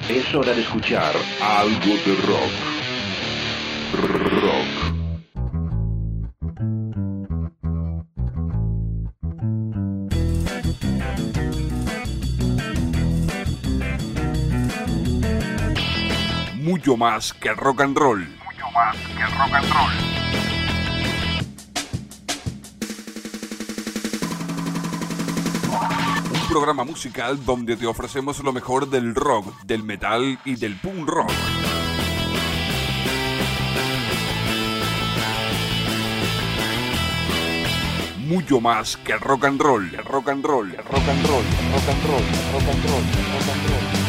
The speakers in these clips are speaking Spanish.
Es hora de escuchar algo de rock. Rock. Mucho más que rock and roll. Mucho más que rock and roll. Un programa musical donde te ofrecemos lo mejor del rock, del metal y del punk rock. Mucho más que rock and roll, rock and roll, rock and roll, rock and roll, rock and roll, rock and roll.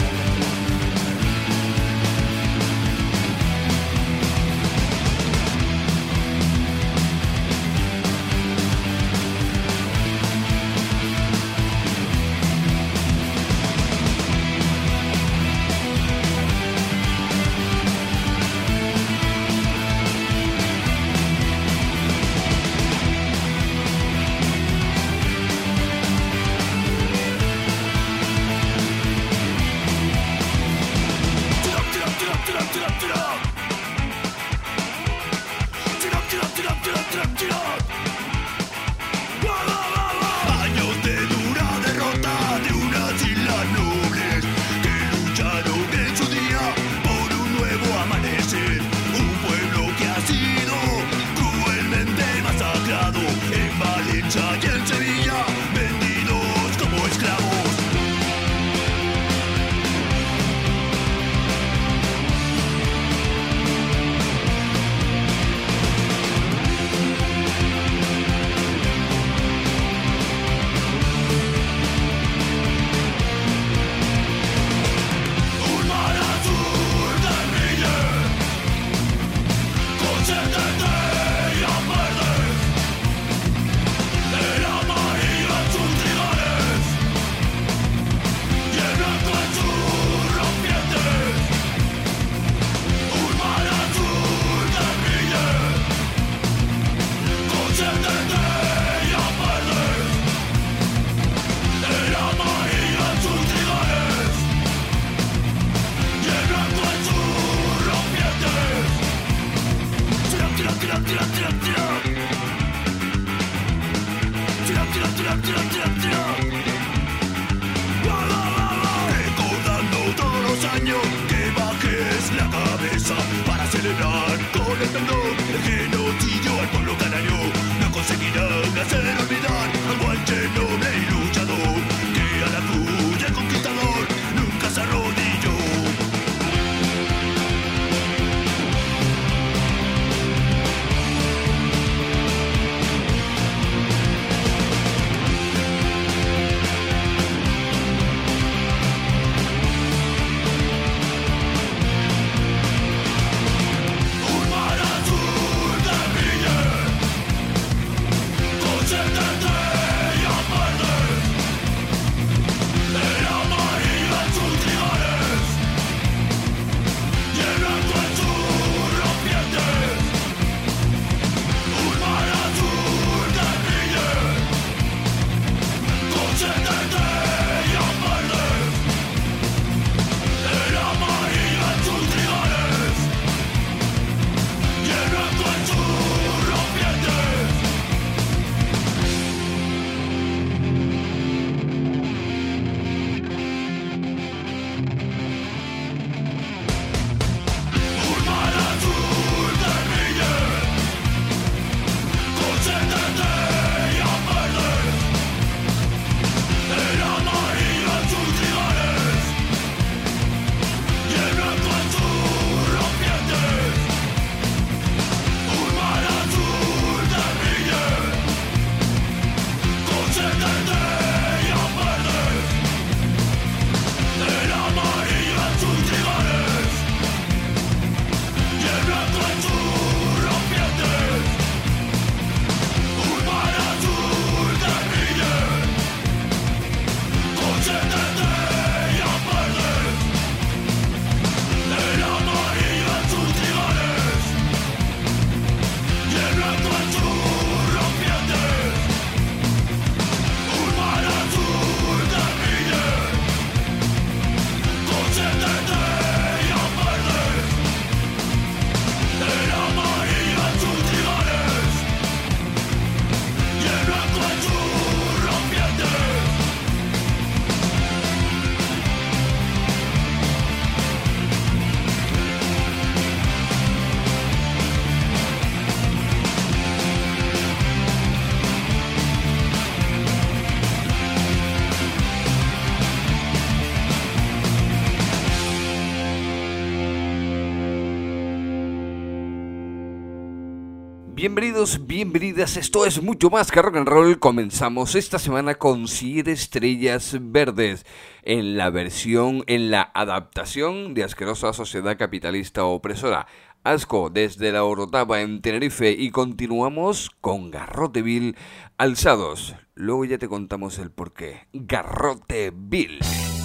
Bienvenidos, bienvenidas, esto es mucho más que rock and roll. Comenzamos esta semana con 7 estrellas verdes en la adaptación de Asquerosa Sociedad Capitalista Opresora. Asco desde la Orotava en Tenerife y continuamos con Garroteville alzados. Luego ya te contamos el porqué. Garroteville.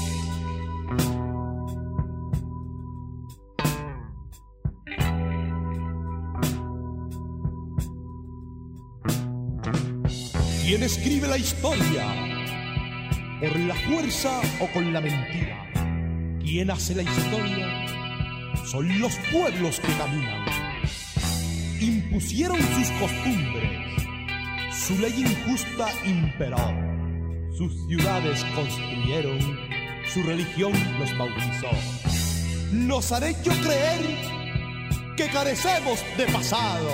¿Quién escribe la historia? ¿Por la fuerza o con la mentira? ¿Quién hace la historia? Son los pueblos que caminan. Impusieron sus costumbres, su ley injusta imperó, sus ciudades construyeron, su religión los bautizó. Nos han hecho creer que carecemos de pasado.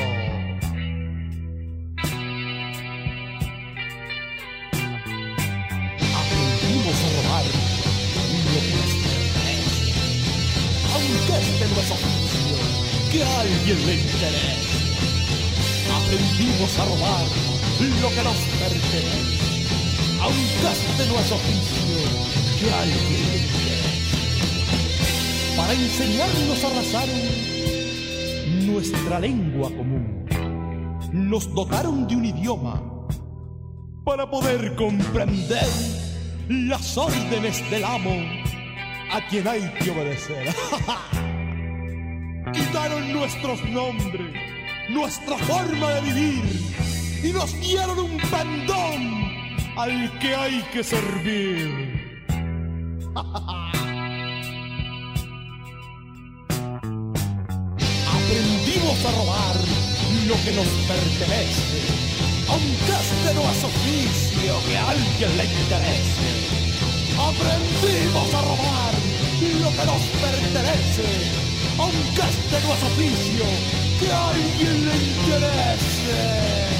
A robar lo que nos pertenece, aunque este no es oficio que a alguien le interese. Aprendimos a robar lo que nos pertenece, aunque este no es oficio que a alguien le interese. Para enseñarnos arrasaron nuestra lengua común, nos dotaron de un idioma para poder comprender las órdenes del amo a quien hay que obedecer. Quitaron nuestros nombres, nuestra forma de vivir y nos dieron un pendón al que hay que servir. Aprendimos a robar lo que nos pertenece, aunque este no es oficio que a alguien le interese. Aprendimos a robar lo que nos pertenece, aunque este no es oficio que a alguien le interese.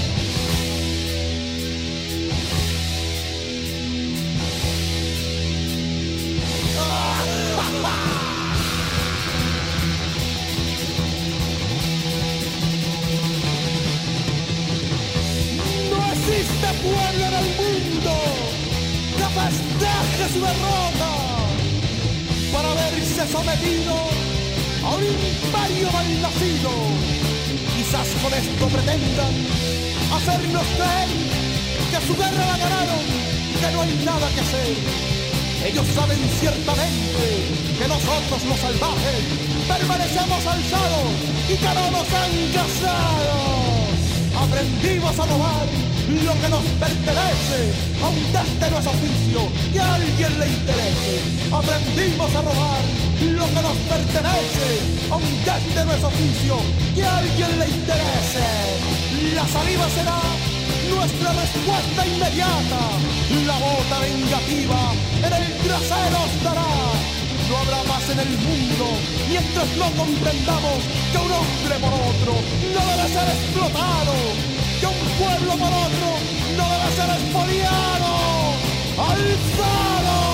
No existe pueblo en el mundo que festeje su derrota para verse sometido a un imperio mal nacido. Quizás con esto pretendan hacernos creer que su guerra la ganaron, que no hay nada que hacer. Ellos saben ciertamente que nosotros los salvajes permanecemos alzados y que no nos han casado. Aprendimos a robar lo que nos pertenece, aunque este no es oficio que a alguien le interese. Aprendimos a robar lo que nos pertenece, aunque este no es oficio que a alguien le interese. La saliva será nuestra respuesta inmediata, la bota vengativa en el trasero os dará. No habrá más en el mundo mientras no comprendamos que un hombre por otro no debe ser explotado, que un pueblo por otro no debe ser expoliado. ¡Alzado!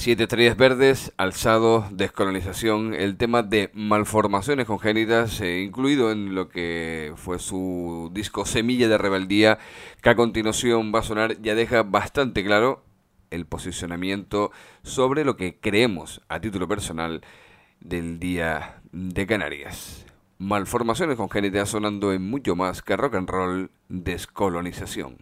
7 estrellas verdes, alzado, descolonización, el tema de malformaciones congénitas, incluido en lo que fue su disco Semilla de Rebeldía, que a continuación va a sonar, ya deja bastante claro el posicionamiento sobre lo que creemos a título personal del Día de Canarias. Malformaciones congénitas sonando en mucho más que rock and roll, descolonización.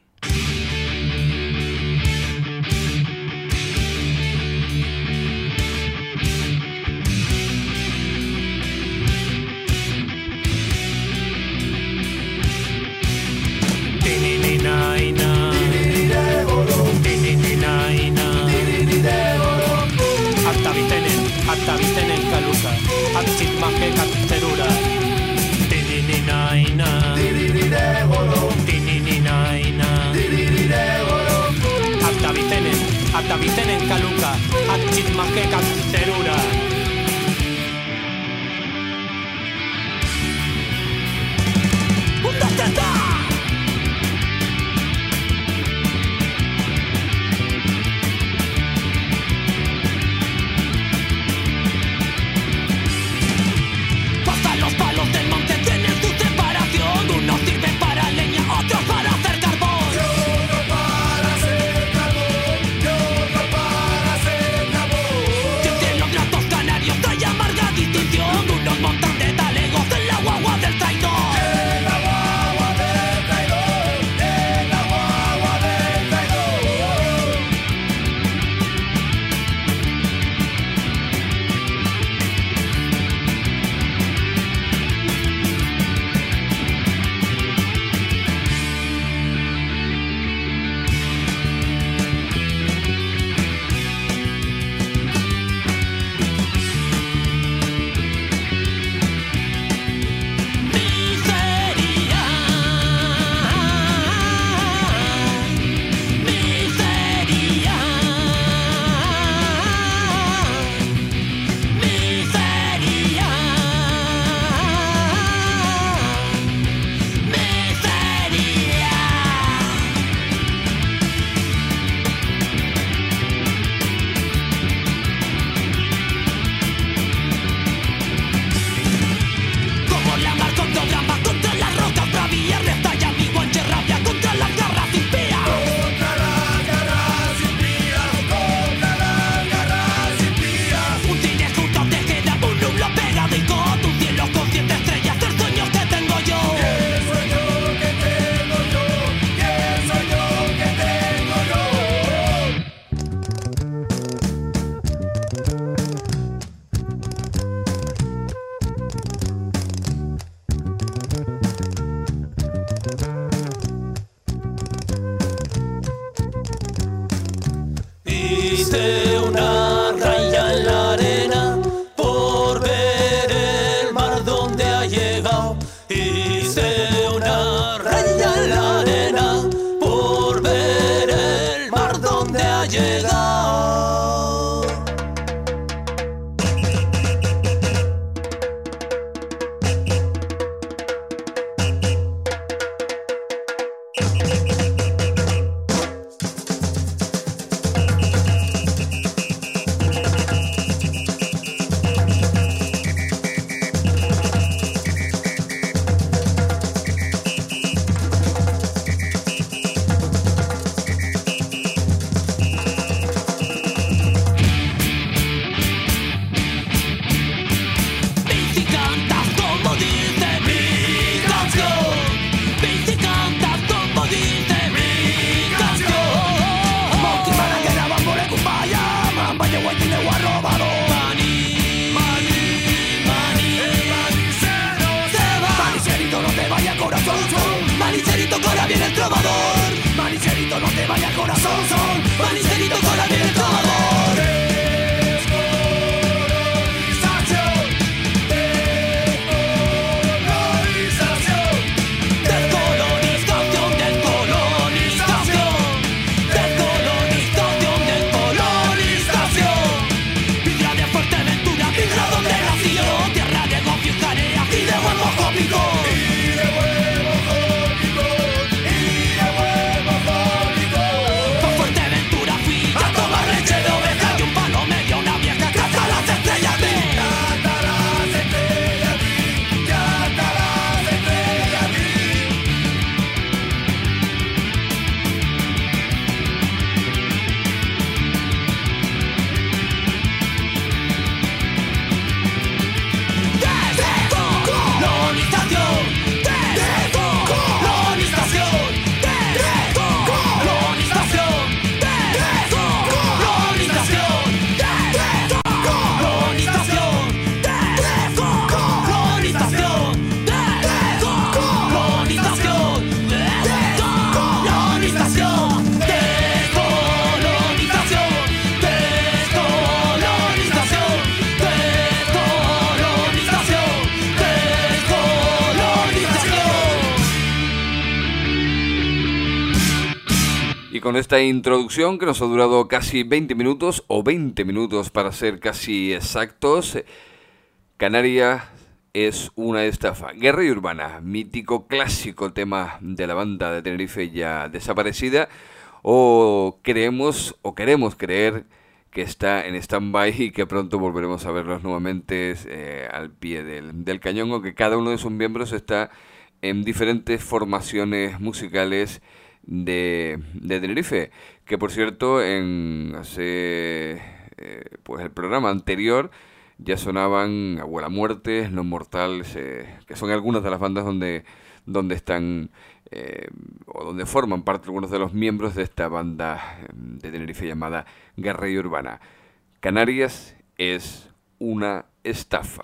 Aktabitenen kaluka, aktit make kapterura. Tinininaina, tinininaina. Aktabitenen kaluka, aktit make kapterura. Fuerteventura fui a tomar Y con esta introducción que nos ha durado casi 20 minutos, o 20 minutos para ser casi exactos, Canarias es una estafa. Guerra y Urbana, mítico clásico tema de la banda de Tenerife ya desaparecida, o queremos creer que está en stand-by y que pronto volveremos a verlos nuevamente al pie del cañón, o que cada uno de sus miembros está en diferentes formaciones musicales de Tenerife, que por cierto pues el programa anterior ya sonaban Abuela Muerte, Los Mortales, que son algunas de las bandas donde están o donde forman parte algunos de los miembros de esta banda de Tenerife llamada Guerra y Urbana. Canarias es una estafa.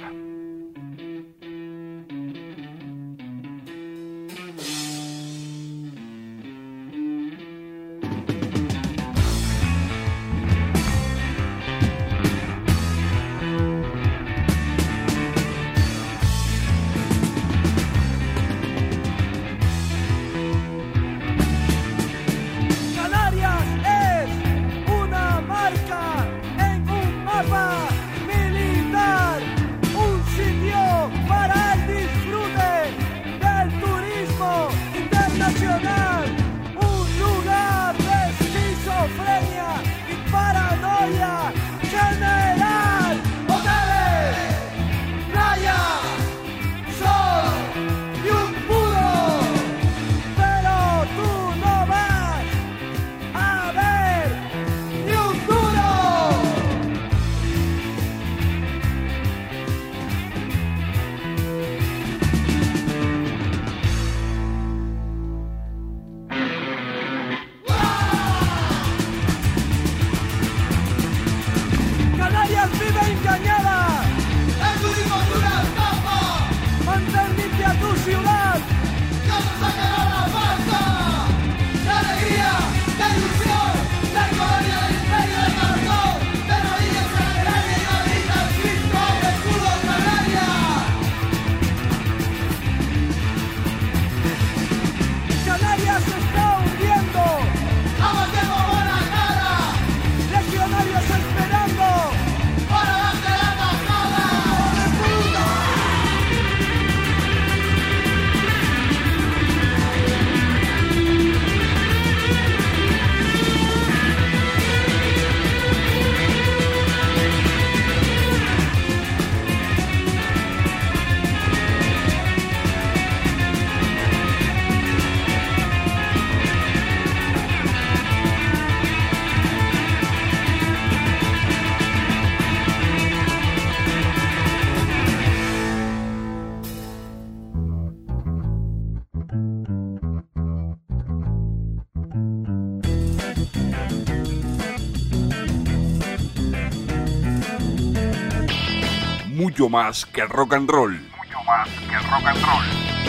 Mucho más que rock and roll. Mucho más que rock and roll.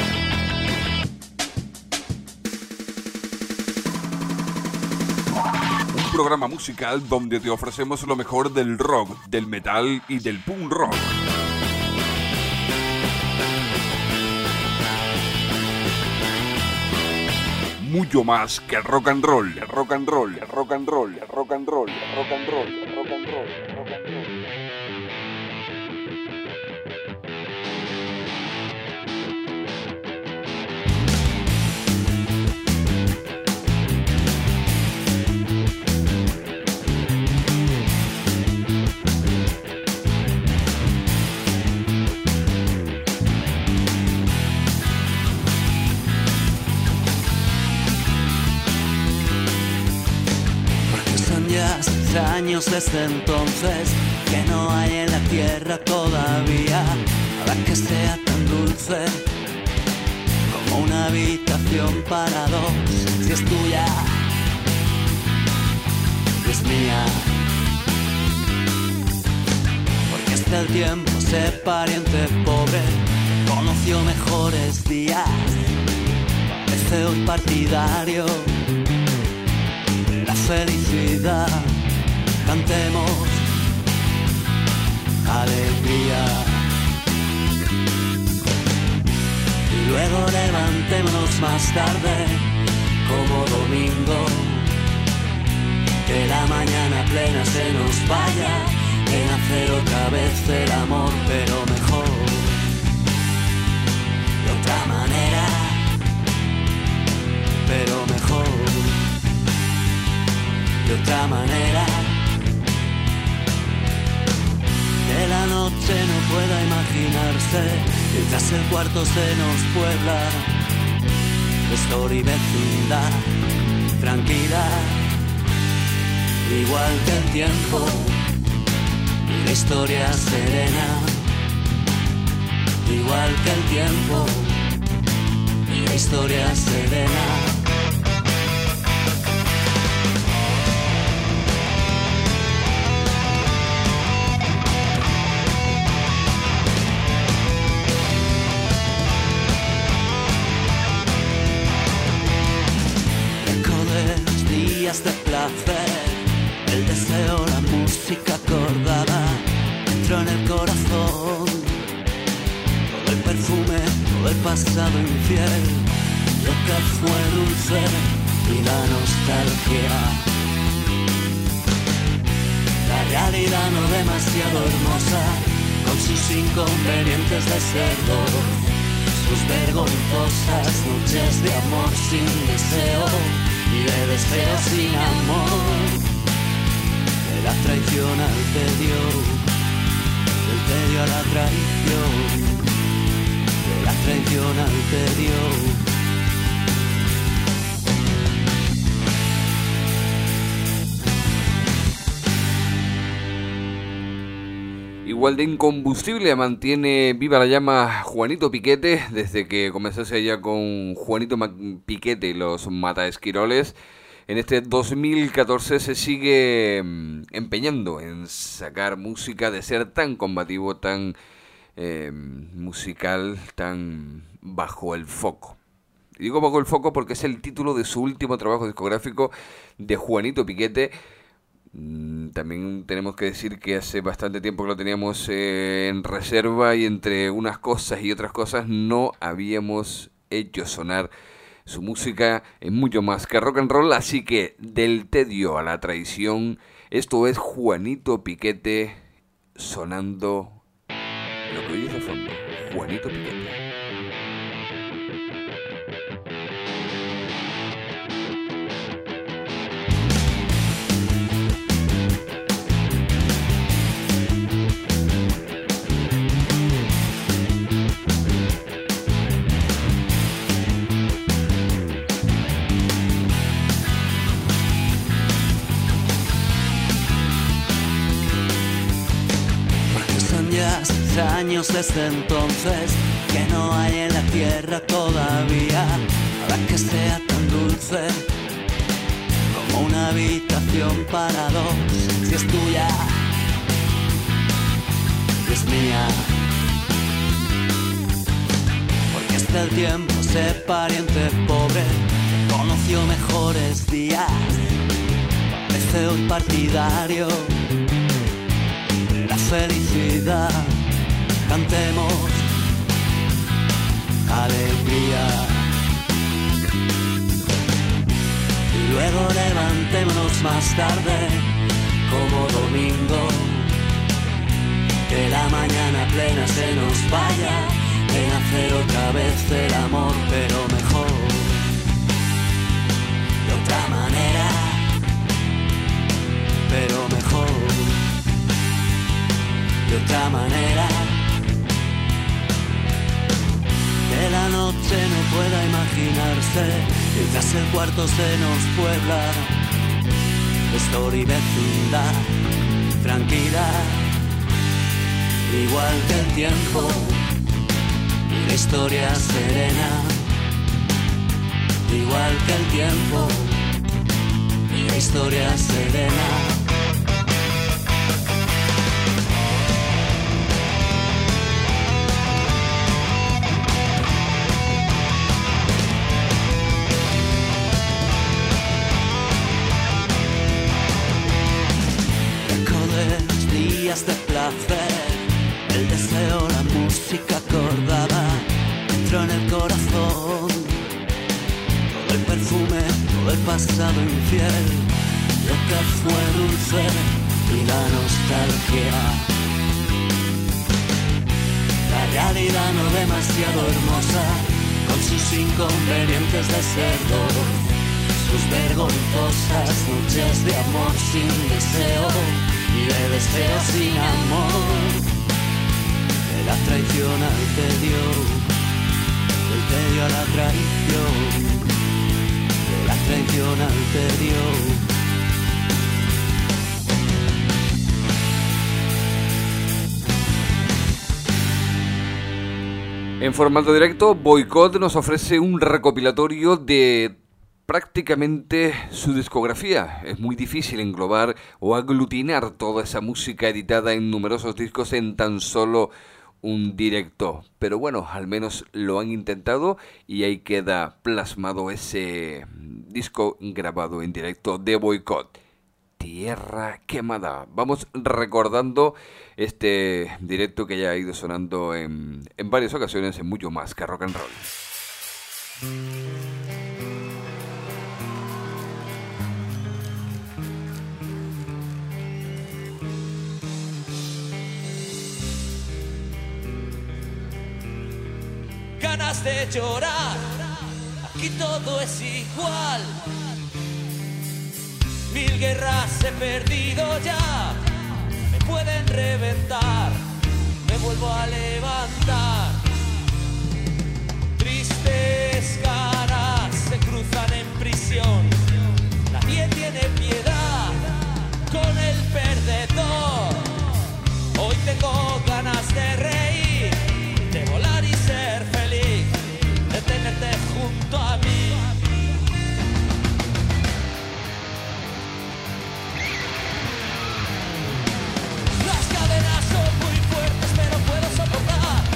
Un programa musical donde te ofrecemos lo mejor del rock, del metal y del punk rock. Mucho más que rock and roll. Rock and roll, rock and roll, rock and roll, rock and roll, rock and roll, rock and roll. Años desde entonces que no hay en la tierra todavía nada que sea tan dulce como una habitación para dos. Si es tuya, es mía, porque hasta el tiempo ser pariente pobre conoció mejores días. Parece hoy partidario de la felicidad. Cantemos alegría y luego levantémonos más tarde como domingo que la mañana plena se nos vaya, en hacer otra vez el amor, pero mejor, de otra manera, pero mejor, de otra manera. Que la noche no pueda imaginarse, mientras el cuarto se nos puebla, story vecindad, tranquila, igual que el tiempo, y la historia serena, igual que el tiempo, y la historia serena. De placer, el deseo, la música acordada entró en el corazón, todo el perfume, todo el pasado infiel, lo que fue dulce y la nostalgia, la realidad no demasiado hermosa, con sus inconvenientes de cerdo, sus vergonzosas noches de amor sin deseo y de deseo sin amor, de la traición al tedio, del tedio a la traición, de la traición al tedio. Igual de incombustible mantiene viva la llama Juanito Piquete desde que comenzase ya con Juanito Piquete y los Mataesquiroles. En este 2014 se sigue empeñando en sacar música, de ser tan combativo, tan musical, tan bajo el foco. Y digo bajo el foco porque es el título de su último trabajo discográfico de Juanito Piquete. También tenemos que decir que hace bastante tiempo que lo teníamos en reserva y entre unas cosas y otras cosas no habíamos hecho sonar su música en mucho más que rock and roll, así que del tedio a la traición, esto es Juanito Piquete sonando lo que oye de fondo, Juanito Piquete. Años desde entonces que no hay en la tierra todavía nada que sea tan dulce como una habitación para dos. Si es tuya, es mía, porque hasta el tiempo ser pariente pobre que conoció mejores días, parece hoy partidario de la felicidad. Cantemos alegría y luego levantémonos más tarde como domingo, que la mañana plena se nos vaya en hacer otra vez el amor, pero mejor, de otra manera, pero mejor, de otra manera. Que la noche no pueda imaginarse, mientras el cuarto se nos puebla, story vecindad, tranquila, igual que el tiempo, y la historia serena, igual que el tiempo, y la historia serena. De placer, el deseo, la música acordada entró en el corazón, todo el perfume, todo el pasado infiel, lo nunca fue dulce y la nostalgia. La realidad no demasiado hermosa, con sus inconvenientes de cerdo, sus vergonzosas noches de amor sin deseo y de deseo sin amor, de la traición al tedio, del tedio a la traición, de la traición al tedio. En formato directo, Boycott nos ofrece un recopilatorio de prácticamente su discografía. Es muy difícil englobar o aglutinar toda esa música editada en numerosos discos en tan solo un directo. Pero bueno, al menos lo han intentado y ahí queda plasmado ese disco grabado en directo de Boycott. Tierra Quemada. Vamos recordando este directo que ya ha ido sonando en varias ocasiones en Mucho Más que Rock and Roll. Ganas de llorar, aquí todo es igual. Mil guerras he perdido ya, me pueden reventar, me vuelvo a levantar. Tristes caras se cruzan en prisión, nadie tiene piedad con el perdedor. Hoy tengo ganas de reír, de volar y ser feliz, de tenerte junto a mí. Las cadenas son muy fuertes, pero puedo soportar.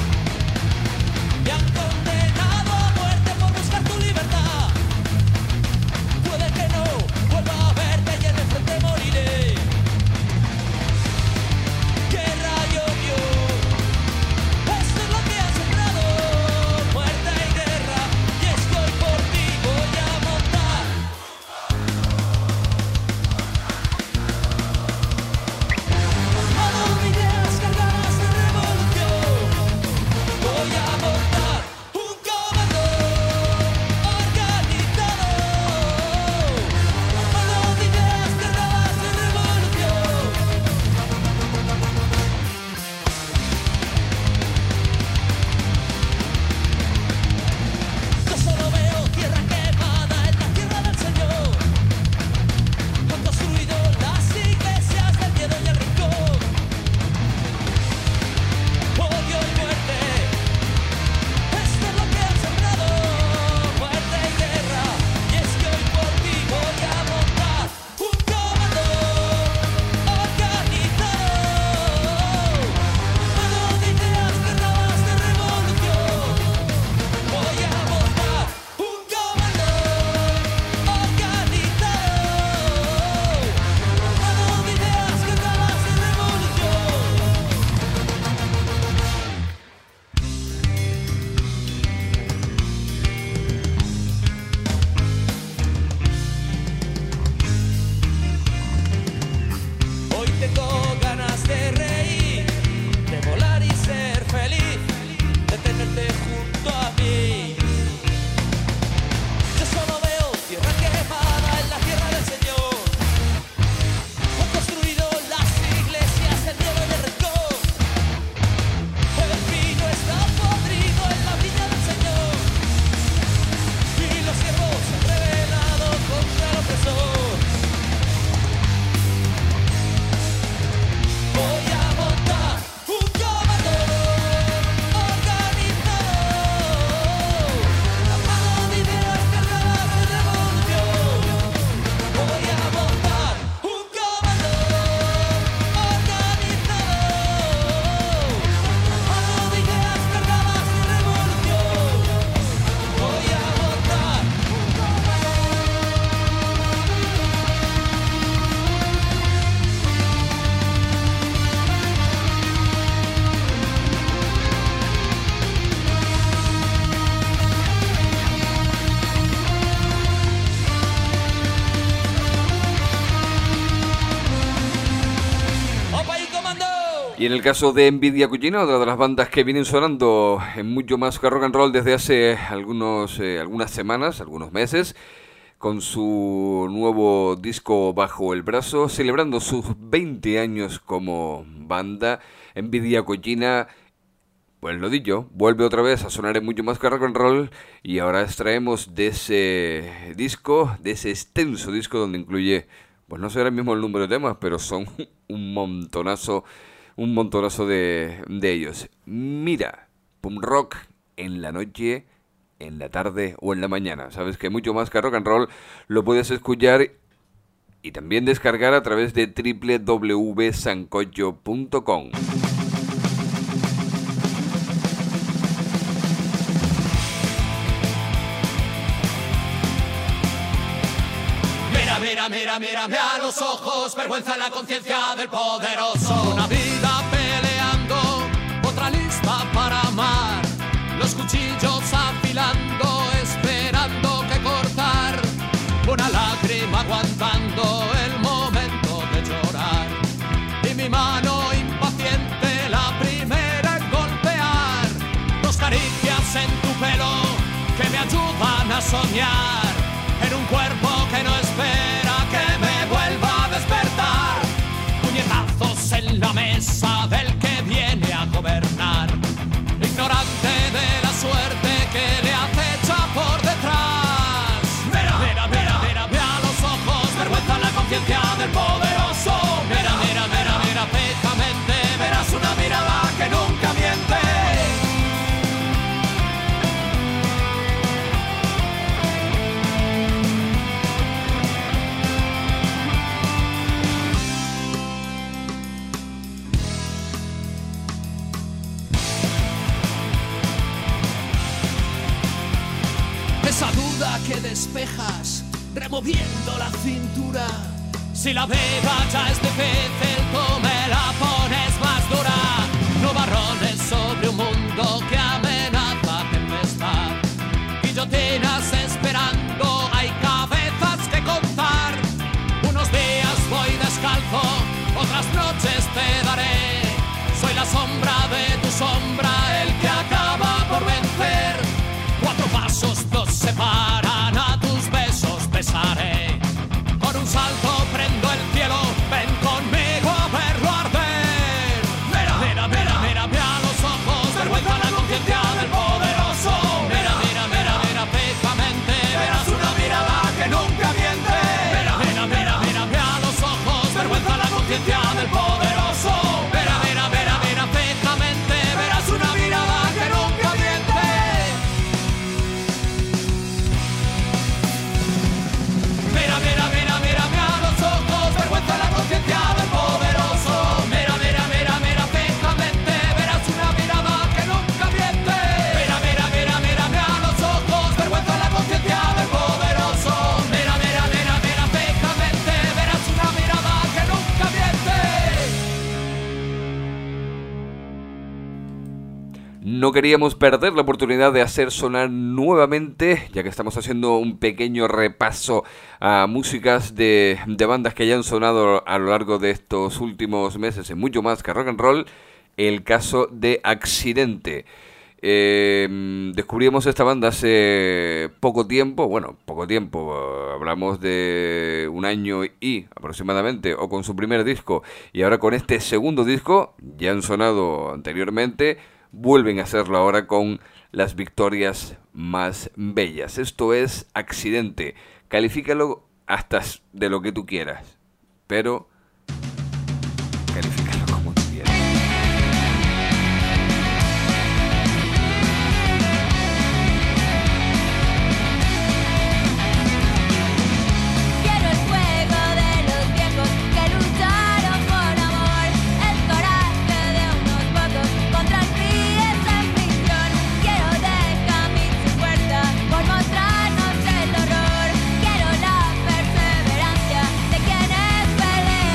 Y en el caso de Envidia Cucina, otra de las bandas que vienen sonando en mucho más que rock and roll desde hace algunas semanas, algunos meses, con su nuevo disco bajo el brazo, celebrando sus 20 años como banda. Envidia Cucina, pues lo dicho, vuelve otra vez a sonar en mucho más que rock and roll, y ahora extraemos de ese disco, de ese extenso disco donde incluye, pues no sé ahora mismo el número de temas, pero son un montonazo de ellos. Mira, punk rock en la noche, en la tarde o en la mañana. Sabes que mucho más que rock and roll lo puedes escuchar y también descargar a través de www.sancocho.com. Mírame a los ojos, vergüenza en la conciencia del poderoso. Una vida peleando, otra lista para amar. Los cuchillos afilando, esperando que cortar. Una lágrima aguantando el momento de llorar. Y mi mano impaciente, la primera en golpear. Dos caricias en tu pelo que me ayudan a soñar. En un cuerpo que no espera que me vuelva a despertar. Puñetazos en la mesa del que viene a gobernar. Ignorante de la suerte que le acecha por detrás. Mira a los ojos, vergüenza en la conciencia del poderoso. Mira, fijamente verás una mirada que nunca miente. Esa duda que despejas removiendo la cintura. Si la vega ya es difícil, tú me la pones más dura. Nubarrones sobre un mundo que amenaza tempestad. Guillotinas esperando, hay cabezas que contar. Unos días voy descalzo, otras noches te daré. Soy la sombra de tu sombra, el que acaba por vencer. 4 pasos nos separan, a tus besos besaré. Con un salto prendo el cielo, ven conmigo a verlo arder. Mira a los ojos, vergüenza la conciencia del poderoso. Mira, fijamente verás una mirada que nunca miente. Mira a los ojos, vergüenza la conciencia del poderoso. Mira, fijamente verás una mirada que nunca miente. Mírame a los ojos, vergüenza la conciencia del poderoso. Mira, fijamente verás una mirada que nunca miente. Mírame a los ojos, vergüenza la conciencia del poderoso. Mira, fijamente verás una mirada que nunca miente. No queríamos perder la oportunidad de hacer sonar nuevamente, ya que estamos haciendo un pequeño repaso a músicas de bandas que hayan sonado a lo largo de estos últimos meses en mucho más que rock and roll, el caso de Accidente. Descubrimos esta banda hace poco tiempo, hablamos de un año y aproximadamente, o con su primer disco, y ahora con este segundo disco, ya han sonado anteriormente, vuelven a hacerlo ahora con las victorias más bellas. Esto es Accidente. Califícalo hasta de lo que tú quieras, pero califícalo como tú quieras. Quiero el fuego de los viejos que lucharon por amor, el coraje de unos pocos contra el frío esa ficción. Quiero dejar mi puerta por mostrarnos el horror. Quiero la perseverancia de quienes pelean.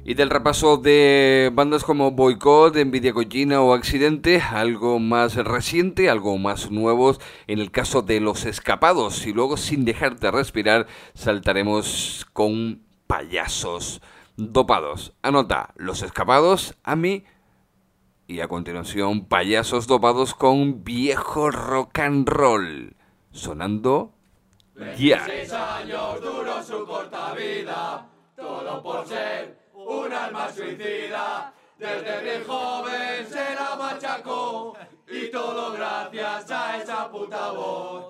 Y del repaso de bandas como Boycott, Envidia Cochina o Accidente, algo más reciente, algo más nuevos en el caso de Los Escapados. Y luego, sin dejarte respirar, saltaremos con Payasos Dopados. Anota, Los Escapados, a mí. Y a continuación, Payasos Dopados con Viejo Rock and Roll. Sonando ya. 26 años duró su corta vida, todo por ser un alma suicida. Desde bien joven se la machacó y todo gracias a esa puta voz.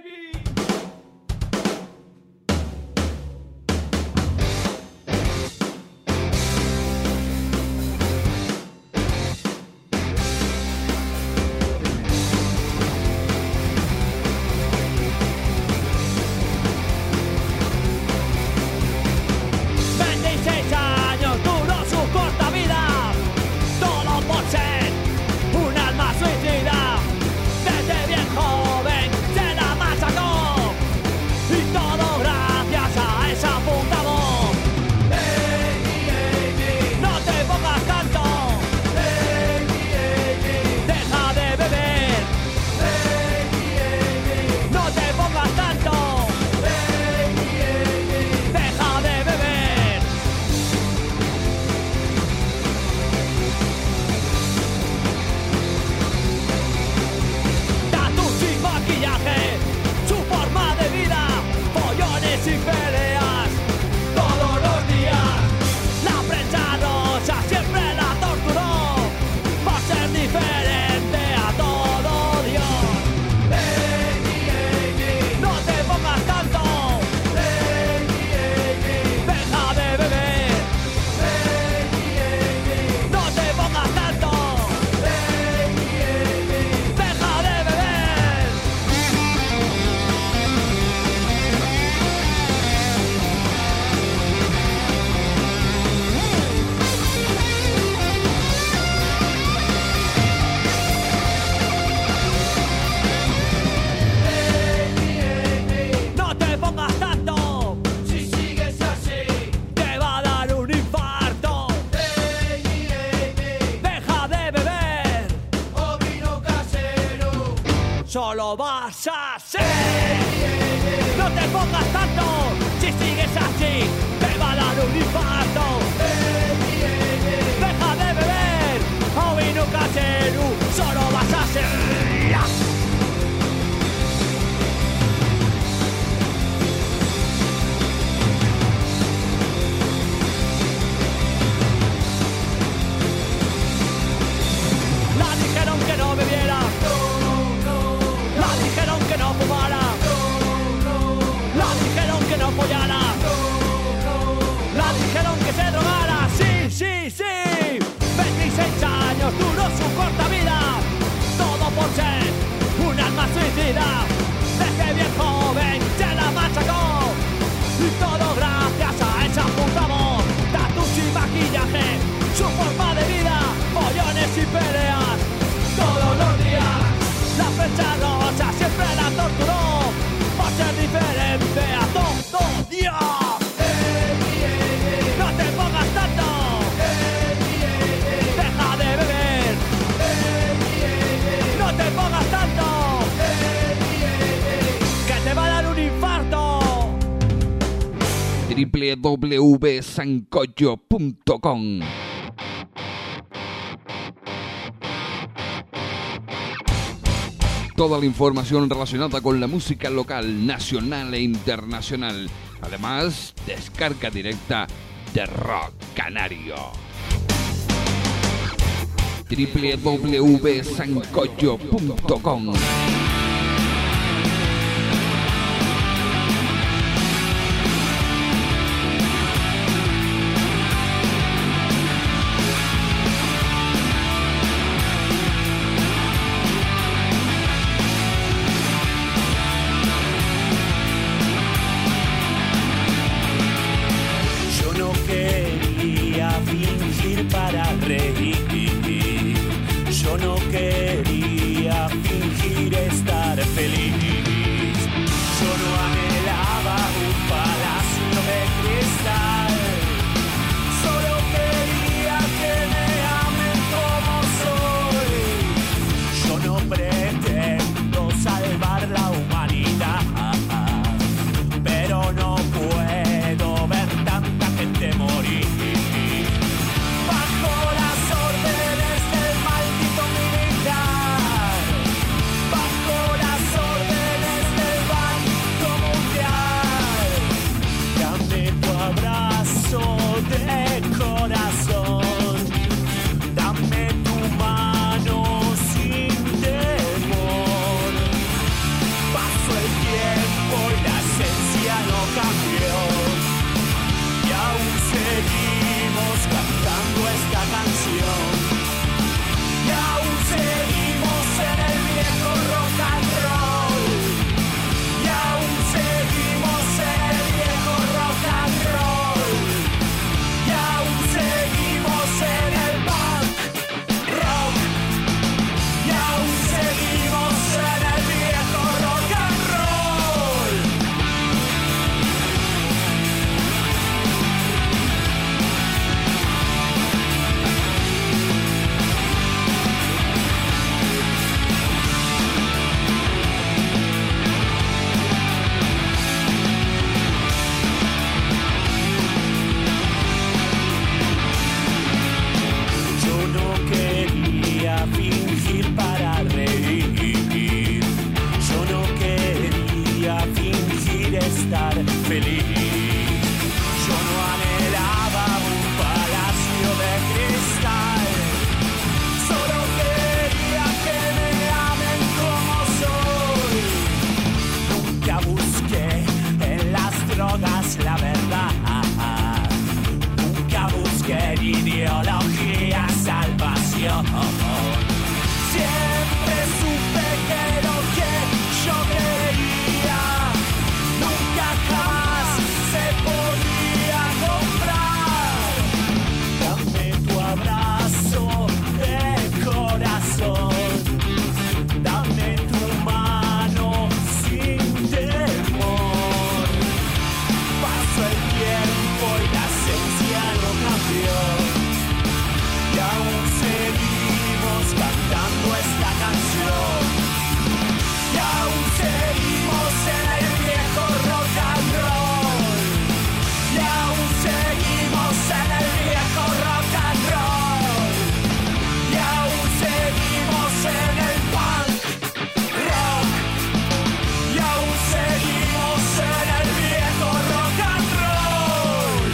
Solo vas a ser. No te pongas tanto, si sigues así te va a dar un infarto. Deja de beber, o vino casero, solo vas a ser. La dijeron que no bebiera. La dijeron que no fumara. La dijeron que no follara. La dijeron que se drogara. Sí, sí, sí. 26 años duró su corta vida. Todo por ser un alma suicida. Desde bien joven se la machacó. Y todo gracias a esa puta voz. Tatuajes y maquillaje, su forma de vida, follones y peleas todos los días. La prensa rosa siempre la torturó por ser diferente a todo Dios. No te pongas tanto, deja de beber. No te pongas tanto, que te va a dar un infarto. www.sancocho.com. Toda la información relacionada con la música local, nacional e internacional. Además, descarga directa de Rock Canario. www.sancocho.com. Para reír, yo no quería fingir esto. cambió y aún seguimos cantando esta canción y aún seguimos en el viejo rock and roll y aún seguimos en el viejo rock and roll y aún seguimos en el punk rock y aún seguimos en el viejo rock and roll. Yo no quería fingir para reír. Yo no quería fingir estar feliz. Yo no anhelaba un palacio de cristal. Solo quería que me amen como soy. Nunca busqué en las drogas la verdad. Nunca busqué en ideología salvación. Siempre supe que lo que yo creía nunca jamás se podía comprar. Dame tu abrazo de corazón. Dame tu mano sin temor. Pasó el tiempo y la esencia no cambió. Y aún seguimos cantando esta canción. Y aún seguimos en el viejo rock and roll. Y aún seguimos en el viejo rock and roll. Y aún seguimos en el punk rock. Y aún seguimos en el viejo rock and roll.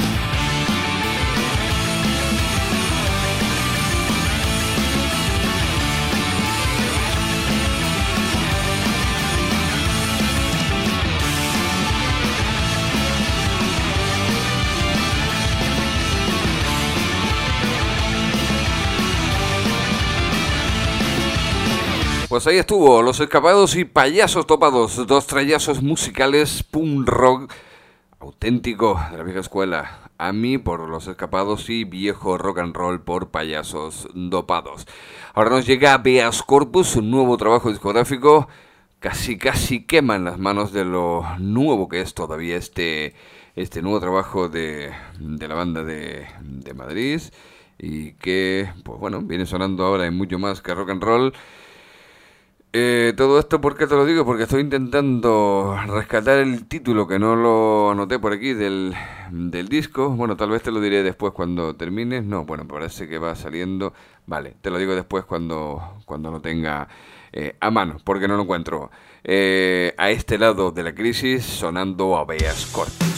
Pues ahí estuvo, Los Escapados y Payasos Topados, dos trayazos musicales punk rock auténtico de la vieja escuela. A mí por Los Escapados y viejo rock and roll por Payasos Dopados. Ahora nos llega Habeas Corpus, un nuevo trabajo discográfico. Casi quema en las manos de lo nuevo que es todavía este nuevo trabajo de la banda de Madrid. Y que, pues bueno, viene sonando ahora en mucho más que rock and roll. Todo esto, ¿por qué te lo digo? Porque estoy intentando rescatar el título que no lo anoté por aquí del disco. Bueno, tal vez te lo diré después cuando termines. No, bueno, parece que va saliendo. Vale, te lo digo después cuando lo tenga a mano, porque no lo encuentro. A este lado de la crisis, sonando Habeas Corpus.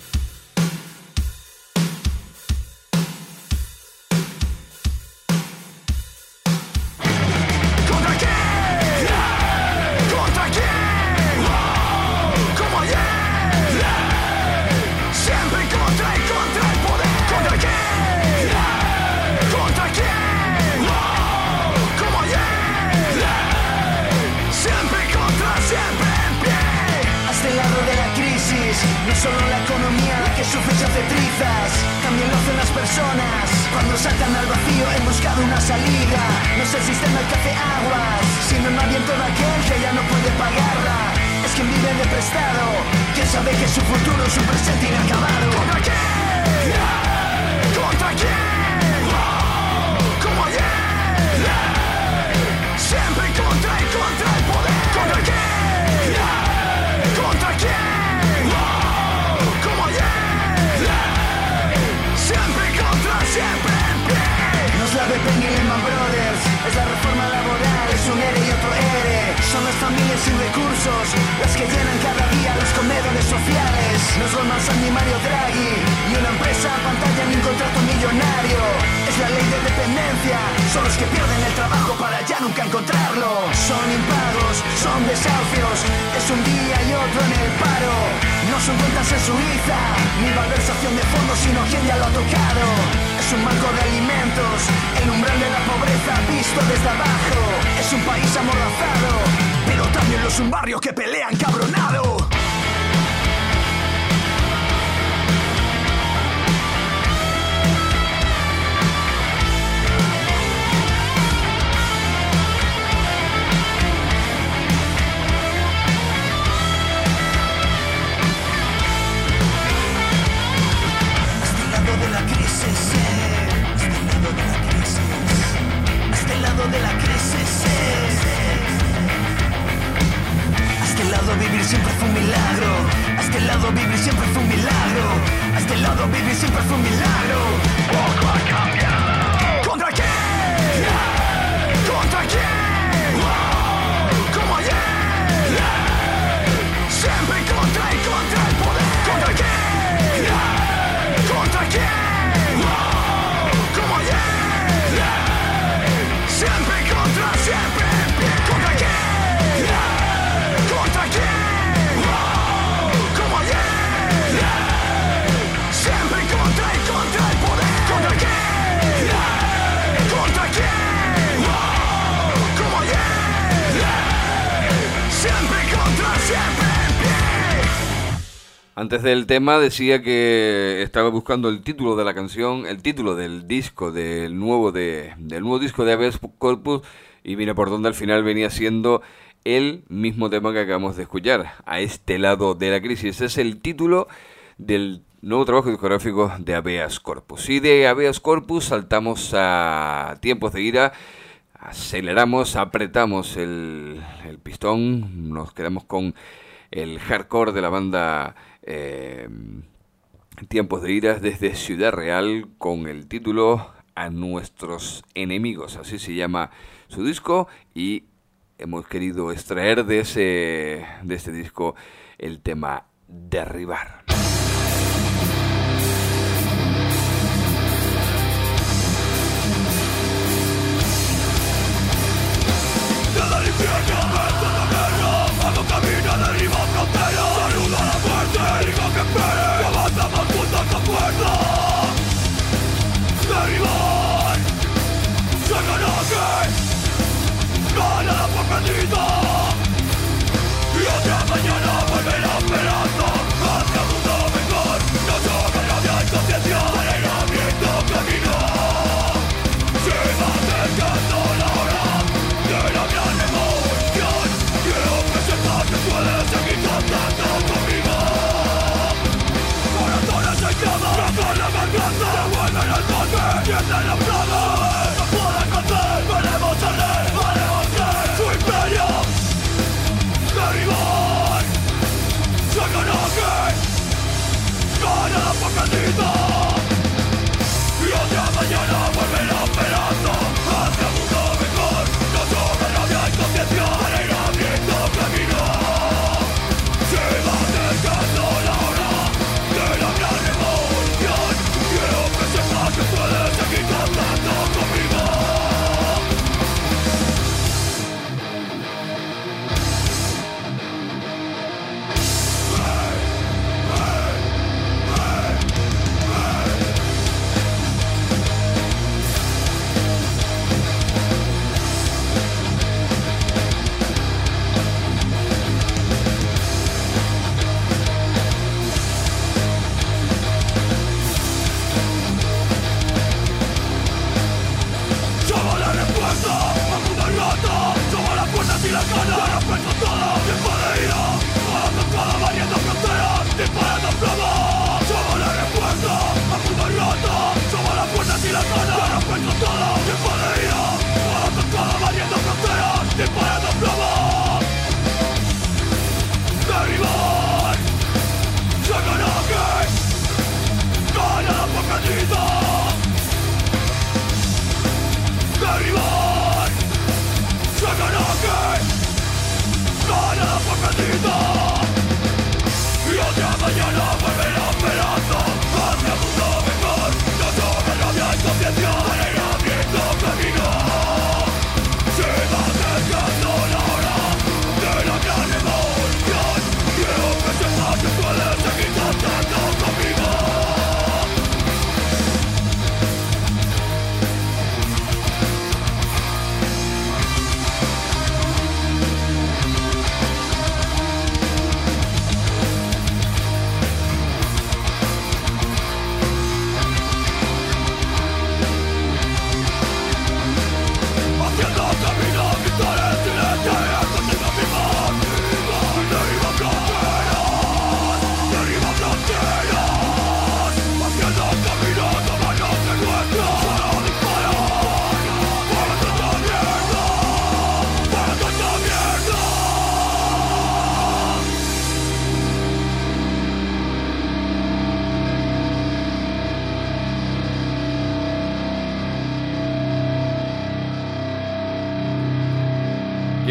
Solo la economía la que sufre se hace trizas, también lo hacen las personas cuando saltan al vacío en busca de una salida. No es el sistema el que hace aguas, sino más bien todo aquel que ya no puede pagarla. Es quien vive de prestado, quien sabe que su futuro es un presente inacabado. ¿Contra quién? ¿Contra quién? ¿Cómo ayer? Siempre contra el poder. ¿Contra quién? ¿Contra quién? Siempre en pie. No es la BP ni Lehman Brothers, es la reforma laboral, es un ERE y otro ERE. Son las familias sin recursos las que llenan cada día los comedores sociales. No es Goldman Sachs ni Mario Draghi, y una empresa pantalla ni un contrato millonario. Es la ley de dependencia, son los que pierden el trabajo para ya nunca encontrarlo. Son impagos, son desahucios, es un día y otro en el paro. No son cuentas en Suiza, ni malversación de fondos, sino quien ya lo ha tocado. Es un banco de alimentos, el umbral de la pobreza visto desde abajo. Es un país amordazado, pero también lo es un barrio que pelea encabronado. De la crisis, a este lado vivir siempre fue un milagro. A este lado vivir siempre fue un milagro. A este lado vivir siempre fue un milagro. Poco ha cambiado. ¿Contra quién? ¿Contra quién? Como ayer. Siempre contra el poder. ¿Contra quién? ¿Contra quién? Como ayer. Siempre contra, siempre en pie. ¿Contra quién? ¿Contra quién? Como ayer. Siempre contra y contra el poder. ¿Contra quién? ¿Contra quién? Como ayer. Siempre contra, siempre en pie. Antes del tema decía que estaba buscando el título de la canción, el título del disco, del nuevo disco de Habeas Corpus, y mira por dónde al final venía siendo el mismo tema que acabamos de escuchar, A este lado de la crisis. Es el título del nuevo trabajo discográfico de Habeas Corpus. Y de Habeas Corpus saltamos a Tiempos de Ira, aceleramos, apretamos el pistón, nos quedamos con el hardcore de la banda Tiempos de Ira desde Ciudad Real con el título A nuestros enemigos, así se llama su disco, y hemos querido extraer de este disco el tema Derribar. Derribar, se conoce, gana la por perdida, y otra mañana vuelve la esperanza hacia un mundo mejor. No sobra rabia y conciencia para ir abriendo camino. Se va acercando la hora de la gran emoción. Quiero que sepas que puedes seguir contando conmigo. Corazones en llamas, con la garganta se vuelven al golpe, tienden la brava. No pueden contar, veremos arder, veremos ser su imperio. Derribar, se conoce, gana la por perdida, y otra mañana vuelve la esperanza hacia un mundo mejor. No sobra rabia y conciencia para ir abriendo camino. Se va acercando la hora de la gran emoción. Quiero que sepas que puedes seguir contando conmigo. Somos la respuesta al mundo roto. Somos las puertas y las ganas. Lo respeto todo, tiempo de ira. Parando todo, barriendo fronteras, disparando plomo. Somos la respuesta al mundo roto. Somos las puertas y las ganas. Lo respeto todo, tiempo de ira. Parando todo, barriendo fronteras, disparando plomo. Derribar, se conoce, gana la por perdida. Derribar, se conoce, gana la por perdida, y otra mañana vuelve la esperanza hacia un mundo mejor. No sobra rabia y conciencia para ir abriendo camino. Se va acercando la hora de la gran emoción. Quiero que sepas que puedes seguir contando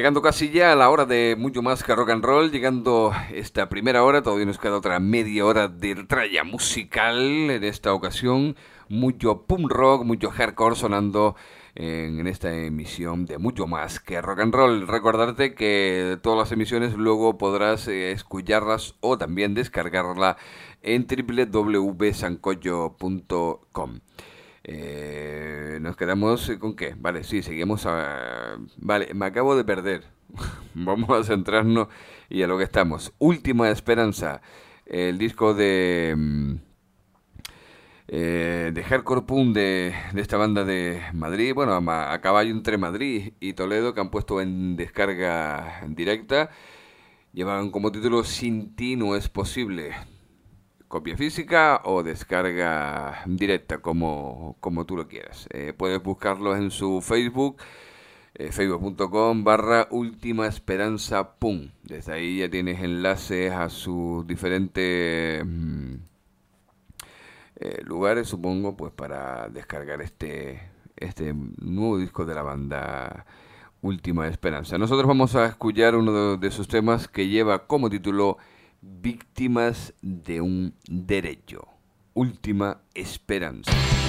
Llegando casi ya a la hora de mucho más que rock and roll, llegando esta primera hora, todavía nos queda otra media hora de tralla musical. En esta ocasión, mucho punk rock, mucho hardcore sonando en esta emisión de mucho más que rock and roll. Recordarte que todas las emisiones luego podrás escucharlas o también descargarla en www.sancocho.com. Nos quedamos con qué, vale, sí, seguimos vale, me acabo de perder. Vamos a centrarnos y a lo que estamos. Última Esperanza, el disco de hardcore punk de esta banda de Madrid, bueno, a caballo entre Madrid y Toledo, que han puesto en descarga directa. Llevan como título Sin ti no es posible. Copia física o descarga directa, como tú lo quieras. Puedes buscarlos en su Facebook, facebook.com/Última Esperanza Pum. Desde ahí ya tienes enlaces a sus diferentes lugares, supongo, pues para descargar este nuevo disco de la banda Última Esperanza. Nosotros vamos a escuchar uno de sus temas que lleva como título Víctimas de un derecho. Última Esperanza.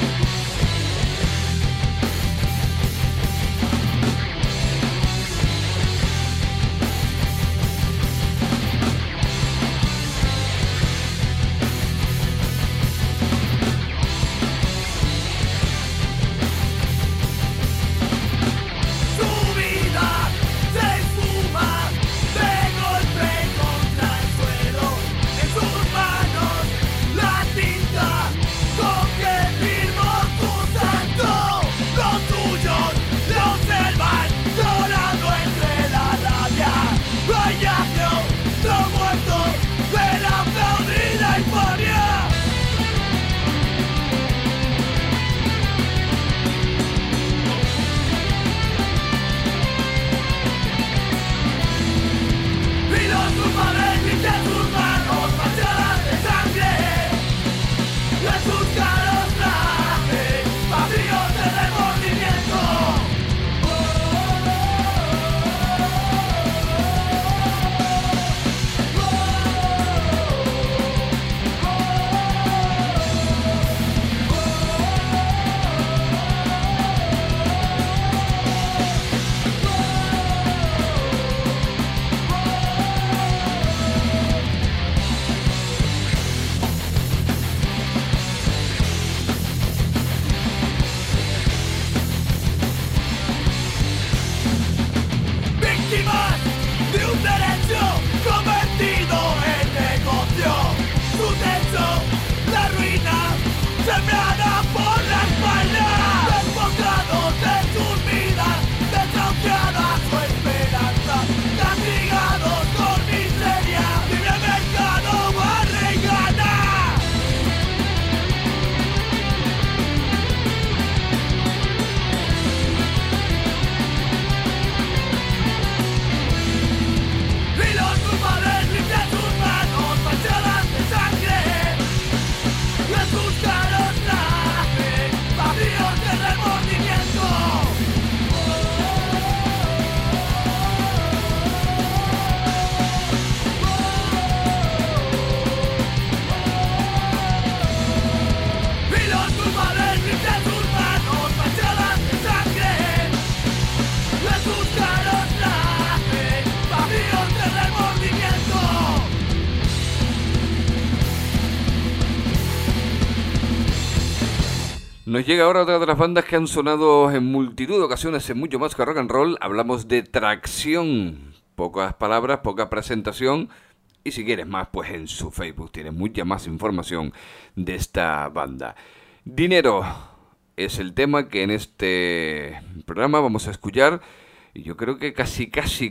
Nos llega ahora otra de las bandas que han sonado en multitud de ocasiones en mucho más que rock and roll. Hablamos de Tracción. Pocas palabras, poca presentación. Y si quieres más, pues en su Facebook tienes mucha más información de esta banda. Dinero es el tema que en este programa vamos a escuchar. Y yo creo que casi,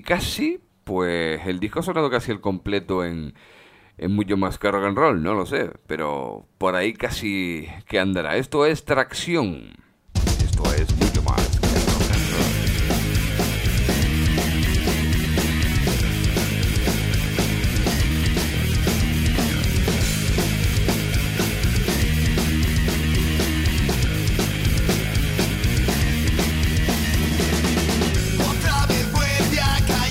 pues el disco ha sonado casi el completo en mucho más que rock and roll, no lo sé, pero por ahí casi que andará. Esto es Tracción. Esto es mucho más que rock and roll. Otra vez vuelve a caer.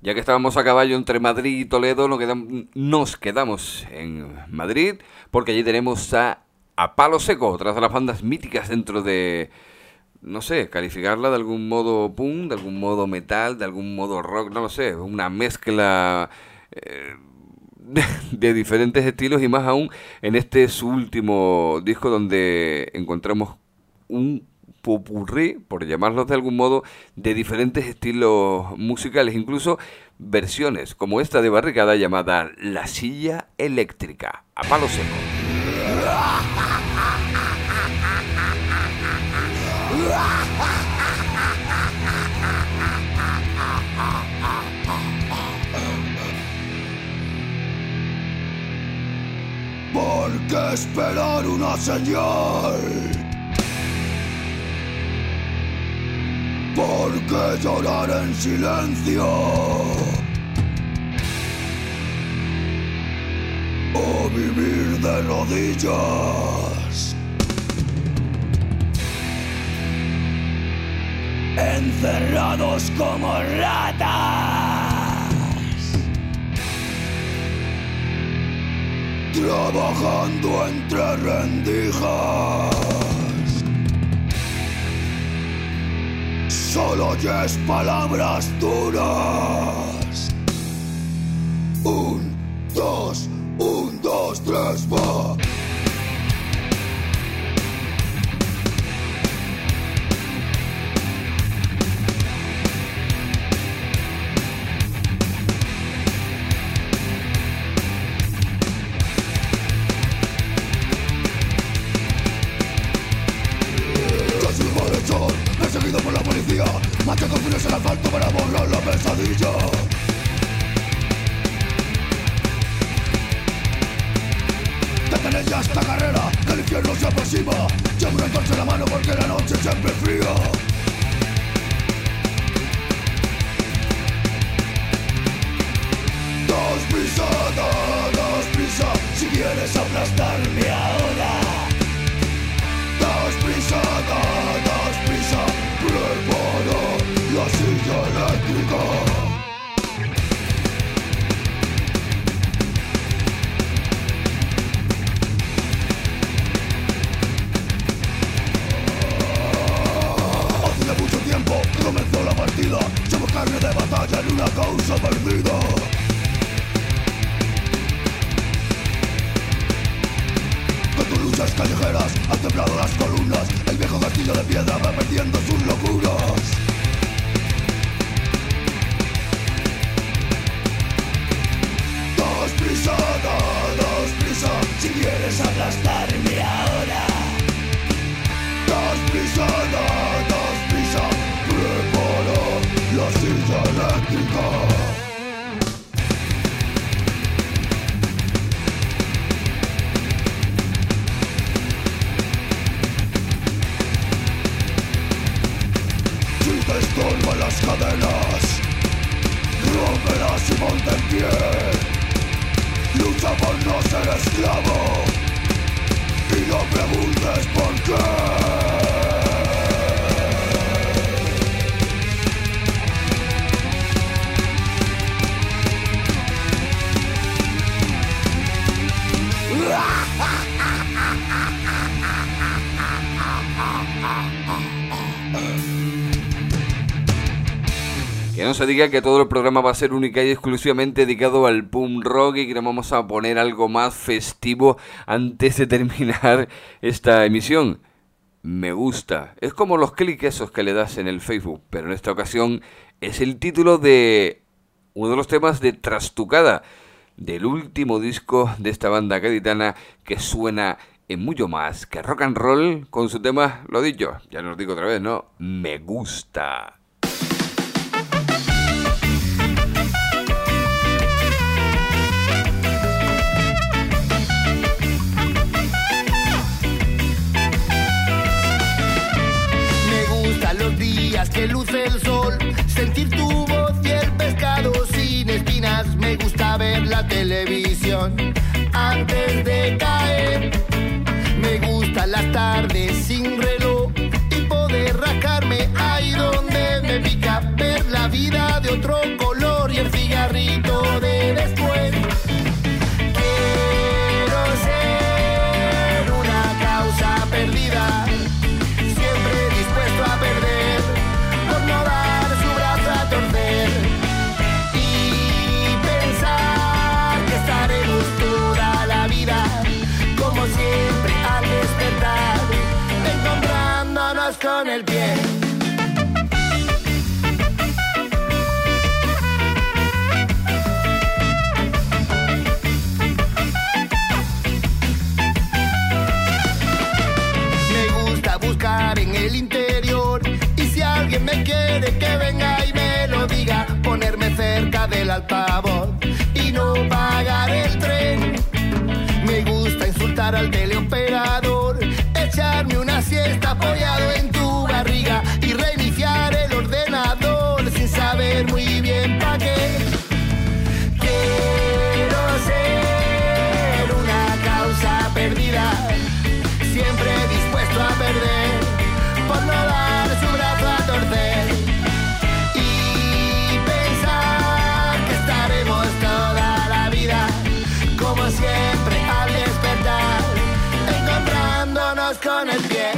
Ya que estábamos a caballo entre Madrid y Toledo, nos quedamos en Madrid, porque allí tenemos a Palo Seco, otra de las bandas míticas dentro de, no sé, calificarla de algún modo punk, de algún modo metal, de algún modo rock, no lo sé, una mezcla de diferentes estilos, y más aún en este su último disco, donde encontramos un popurrí, por llamarlos de algún modo, de diferentes estilos musicales, incluso versiones como esta de Barricada llamada La Silla Eléctrica, a Palo Seco. ¿Por qué esperar una señal? ¿Por qué llorar en silencio? ¿O vivir de rodillas? Encerrados como ratas, trabajando entre rendijas. Solo oyes palabras duras. 1, 2, 1, 2, 3, va. Perseguido por la policía, macho con filos en el asfalto para borrar la pesadilla. Detén ya esta carrera, que el infierno se aproxima. Llevo una antorcha en la mano porque la noche siempre es fría. Das prisa, si quieres aplastarme ahora. Das prisa, prepara la silla eléctrica. Hace mucho tiempo que comenzó la partida. Somos carne de batalla en una causa perdida. Luchas callejeras han temblado las columnas. El viejo castillo de piedra va perdiendo sus locuras. Das prisa, si quieres aplastarme ahora. Das prisa, prepara la silla eléctrica. Estorban las cadenas, rómpelas y ponte en pie. Lucha por no ser esclavo y no preguntes por qué. Que no se diga que todo el programa va a ser única y exclusivamente dedicado al punk rock, y que nos vamos a poner algo más festivo antes de terminar esta emisión. Me gusta. Es como los clics esos que le das en el Facebook, pero en esta ocasión es el título de uno de los temas de Trastucada, del último disco de esta banda gaditana, que suena en mucho más que rock and roll con su tema, lo dicho, ya no lo digo otra vez, ¿no? Me gusta. Que luce el sol, sentir tu voz y el pescado sin espinas. Me gusta ver la televisión antes de caer. Me gustan las tardes sin reloj y poder rascarme ahí donde me pica. Ver la vida de otro color y el fin con el pie. Buscar en el interior, y si alguien me quiere que venga y me lo diga, ponerme cerca del altavoz y no pagar el tren. Me gusta insultar al teleoperador, echarme una siesta apoyado en tu barriga y reiniciar el ordenador sin saber muy bien para qué. Quiero ser una causa perdida, siempre dispuesto a perder por no dar su brazo a torcer, y pensar que estaremos toda la vida como siempre al despertar, encontrándonos con el pie.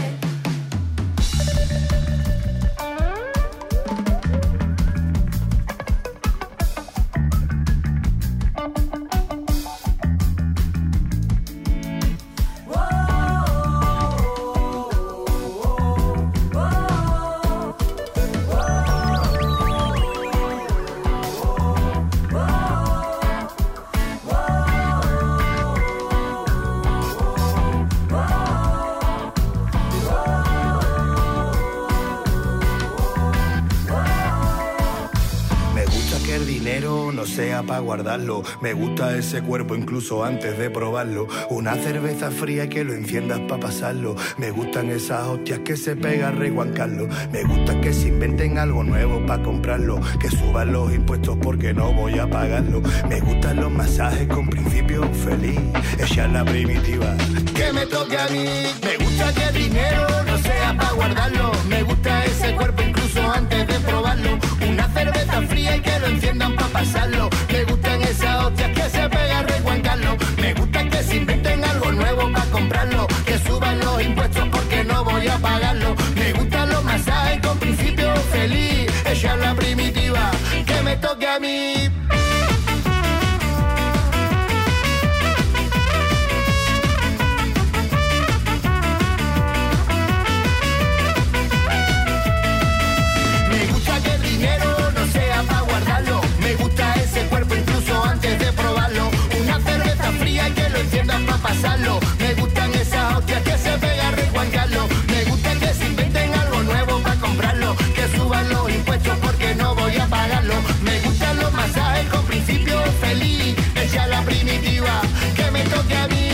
No sea para guardarlo, me gusta ese cuerpo incluso antes de probarlo. Una cerveza fría y que lo enciendas para pasarlo. Me gustan esas hostias que se pega Rey Juan Carlos. Me gusta que se inventen algo nuevo para comprarlo, que suban los impuestos porque no voy a pagarlo. Me gustan los masajes con principio feliz, echar la primitiva que me toque a mí. Me gusta que el dinero no sea para guardarlo, me gusta ese cuerpo incluso antes de probarlo. Una cerveza fría y que lo enciendan para pasarlo. Me gustan esas hostias que se pega Rey Juan Carlos. Me gusta que se inventen algo nuevo para comprarlo, que suban los impuestos porque no voy a pagarlo. Me gustan los masajes con principio feliz, echar la primitiva que me toque a mí. Pa' pasarlo, me gustan esas hostias que se pega Rey Juan Carlos. Me gusta que se inventen algo nuevo para comprarlo, que suban los impuestos porque no voy a pagarlo. Me gustan los masajes con principio feliz, echa la primitiva que me toque a mí.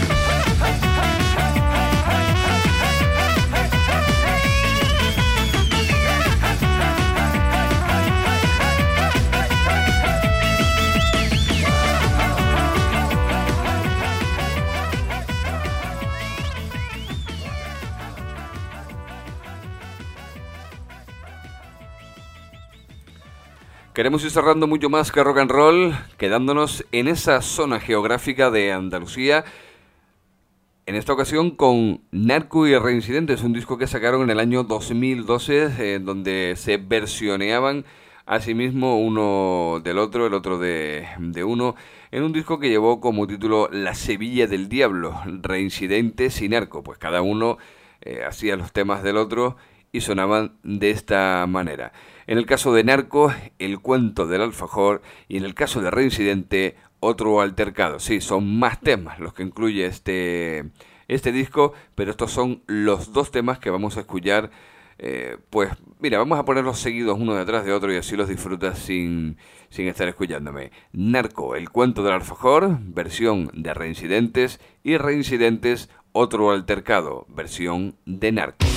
Queremos ir cerrando mucho más que rock and roll, quedándonos en esa zona geográfica de Andalucía. En esta ocasión con Narco y Reincidentes, un disco que sacaron en el año 2012, donde se versioneaban a sí mismo uno del otro, el otro de uno, en un disco que llevó como título La Sevilla del Diablo, Reincidentes y Narco. Pues cada uno hacía los temas del otro y sonaban de esta manera. En el caso de Narco, El cuento del alfajor, y en el caso de Reincidente, Otro altercado. Sí, son más temas los que incluye este disco, pero estos son los dos temas que vamos a escuchar. Pues mira, vamos a ponerlos seguidos uno detrás de otro y así los disfrutas sin estar escuchándome. Narco, El cuento del alfajor, versión de Reincidentes, y Reincidentes, Otro altercado, versión de Narco.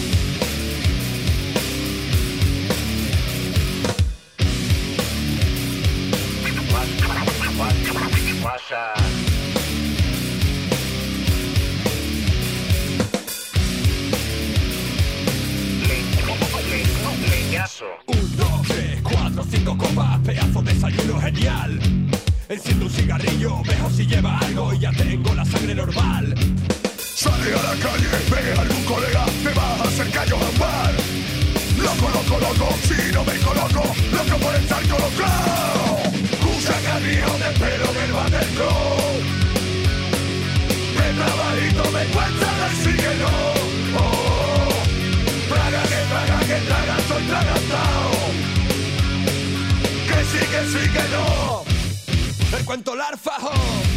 Leñazo. 1, 2, 3, 4, 5 copas, pedazo de desayuno genial. Enciendo un cigarrillo, mejor si lleva algo y ya tengo la sangre normal. Sale a la calle, ve a algún colega, te vas a hacer callo a un bar. Loco, loco, loco, si no me coloco, loco por estar colocado. Usa carrillo de pelo del Battlefront. De trabajito me cuenta, síguelo. Oh, para que sí que no. Per quanto l'arfajo.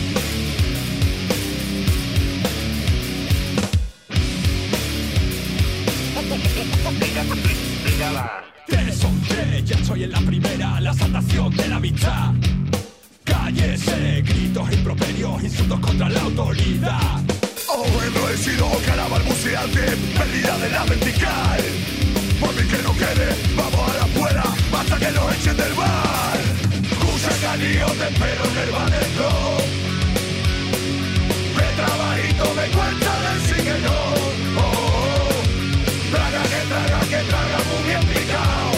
Tres son tres, ya soy en la primera, la salvación de la amistad. Cállese, gritos, improperios, insultos contra la autoridad. Oh, enloquecido que la balbuceante, perdida de la vertical. Por mí que no quede, vamos a la afuera, hasta que nos echen del bar. Cucha canío, te espero en el bar dentro. Que trabajito me cuenta del sí que no. Oh, oh, oh. Que traga, muy bien picado.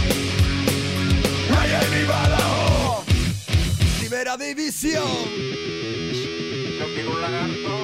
Ay, ay, mi bala, Primera división. Yo quiero un lagarto.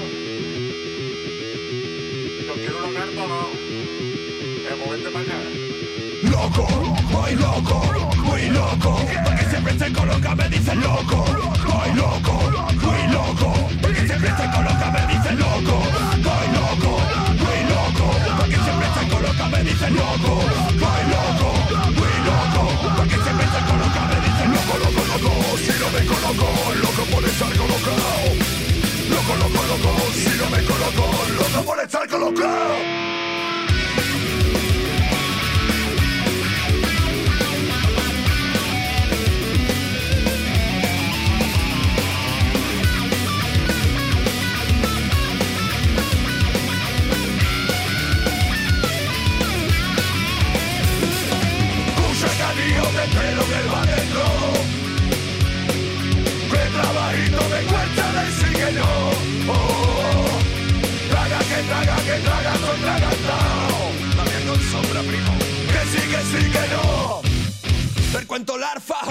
Yo quiero un lagarto, no. Movete para acá. Loco, muy loco. Porque siempre se coloca, me dicen loco. Muy loco. Porque siempre se coloca, me dicen loco. Muy loco. Porque siempre se coloca, me dicen loco. Muy loco. Porque siempre se coloca, me dicen Loco. Si no me coloco, loco por estar colocado. Loco. Si no me coloco, loco por estar colocado. Te espero en el bar dentro. Que trabajito me cuenta del sí que no. Oh, oh, oh. Traga, soy tragantao. También con sombra, primo. Que sí, que no. Per quanto l'arfajo.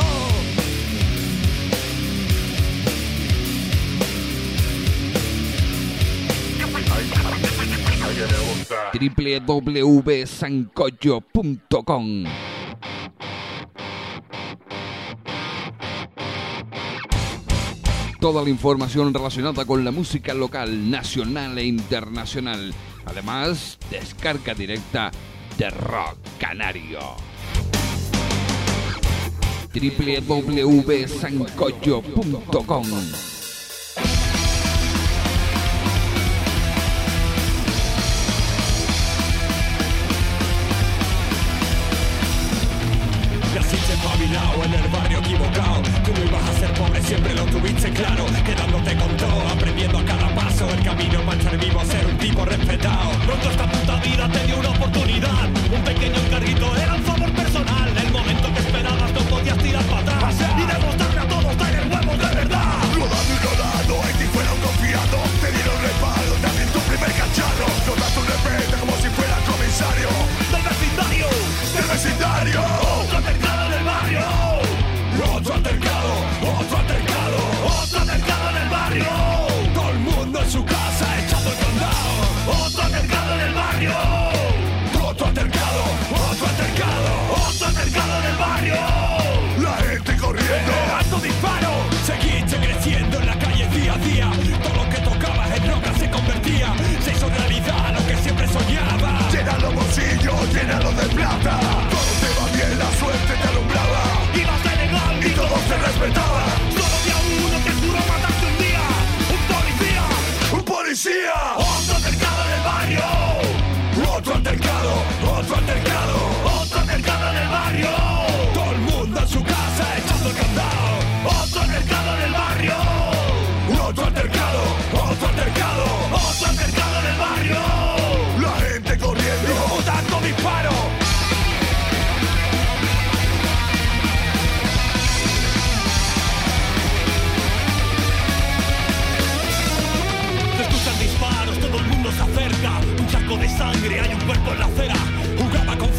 www.sancocho.com. Toda la información relacionada con la música local, nacional e internacional. Además, descarga directa de Rock Canario. www.sancocho.com. Naciste espabilado en el barrio equivocado. Tú no ibas a ser pobre, siempre lo tuviste claro. Quedándote con todo, aprendiendo a cada paso. El camino marchar vivo a ser un tipo respetado. Pronto esta puta vida te dio una oportunidad. Un pequeño encarguito era un favor personal. El momento que esperabas no podías tirar para atrás. Y demostrarle a todos tener huevos de verdad. Rodando, en ti fueron confiando. Te dieron respaldo, también tu primer cacharro. Rodaste un repente como si fuera comisario. Del vecindario. Otro altercado en el barrio. Otro altercado en el barrio. Todo el mundo en su casa echando el candado. Otro altercado en el barrio. Otro altercado en el barrio. La gente corriendo. Alto disparo. Seguiste creciendo en la calle día a día. Todo lo que tocabas en roca se convertía. Se hizo realidad lo que siempre soñaba. Llena los bolsillos, llénalos de plata. Todo te va bien, la suerte te alumbraba. Ibas de legal y todos te respetaban. Solo había uno que juró matarte un día. Un policía. Otro altercado en el barrio. Otro altercado en el barrio. Todo el mundo en su casa echando el candado. Otro altercado en el barrio. Otro altercado en el barrio. La gente corriendo. Tanto disparo. Se escuchan disparos, todo el mundo se acerca. Un charco de sangre, hay un cuerpo en la acera. Jugaba con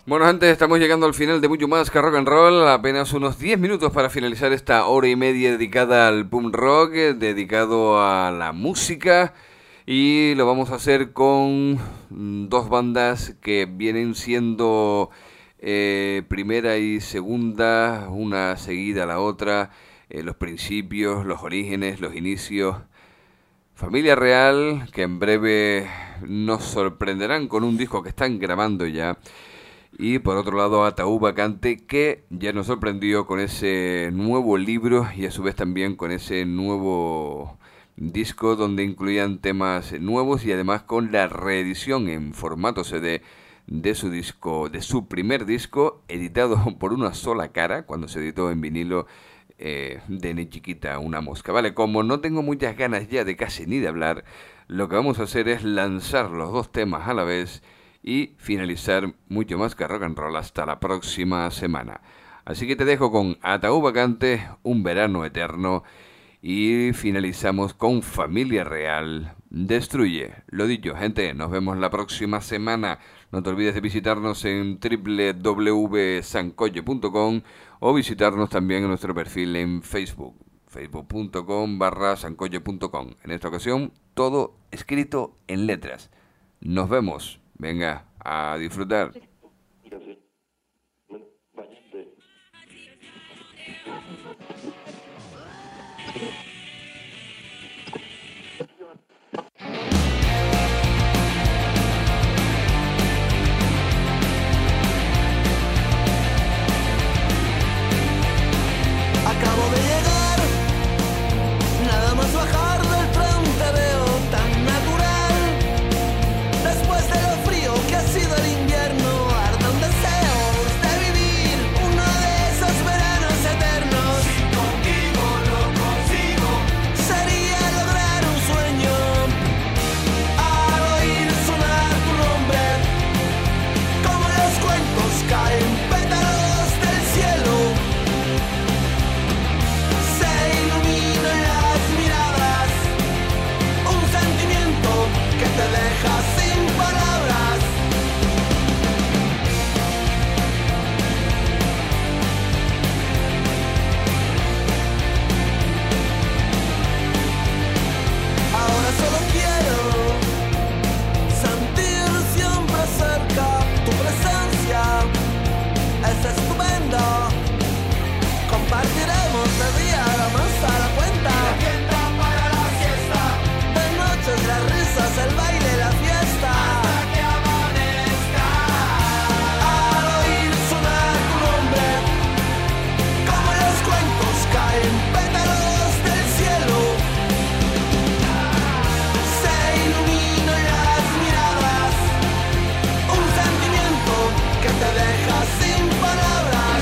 Bueno, gente, estamos llegando al final de Mucho Más que Rock and Roll. Apenas unos 10 minutos para finalizar esta hora y media dedicada al punk rock, dedicado a la música. Y lo vamos a hacer con dos bandas que vienen siendo primera y segunda, una seguida a la otra. Los principios, los orígenes, los inicios. Familia Real, que en breve nos sorprenderán con un disco que están grabando ya. Y por otro lado, Ataúd Vacante, que ya nos sorprendió con ese nuevo libro y a su vez también con ese nuevo disco donde incluían temas nuevos y además con la reedición en formato CD de su disco, de su primer disco, editado por una sola cara, cuando se editó en vinilo, de Ni Chiquita Una Mosca. Vale, como no tengo muchas ganas ya de casi ni de hablar, lo que vamos a hacer es lanzar los dos temas a la vez y finalizar Mucho Más que Rock and Roll hasta la próxima semana. Así que te dejo con Ataúd Vacante, Un Verano Eterno, y finalizamos con Familia Real, Destruye. Lo dicho, gente, nos vemos la próxima semana. No te olvides de visitarnos en www.sancolle.com o visitarnos también en nuestro perfil en Facebook, facebook.com/sancolle.com. En esta ocasión, todo escrito en letras. Nos vemos. Venga, a disfrutar. Acabo de llegar, nada más bajar del tren te veo tan natural. Después de lo frío que ha sido el invierno, ardan deseos de vivir uno de esos veranos eternos. Si contigo lo consigo, sería lograr un sueño. Al oír sonar tu nombre, como los cuentos caen pétalos del cielo. Se iluminan las miradas, un sentimiento que te deja sin palabras. Ahora solo quiero sentir siempre cerca tu presencia, es estupenda. Compartiremos de día la masa, la cuenta, la fiesta para la siesta, de noches las risas, el baile, la fiesta, hasta que amanezca. Al oír sonar tu nombre, como los cuentos caen pétalos del cielo. Se iluminan las miradas, un sentimiento que te deja sin palabras.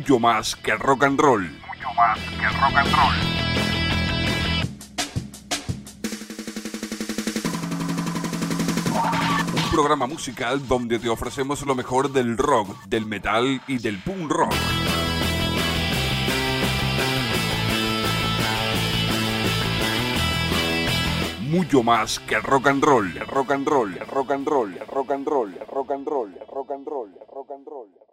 mucho más que rock and roll. Mucho más que rock and roll. Un programa musical donde te ofrecemos lo mejor del rock, del metal y del punk rock. Mucho más que rock and roll, rock and roll, rock and roll, rock and roll, rock and roll, rock and roll, rock and roll, rock and roll.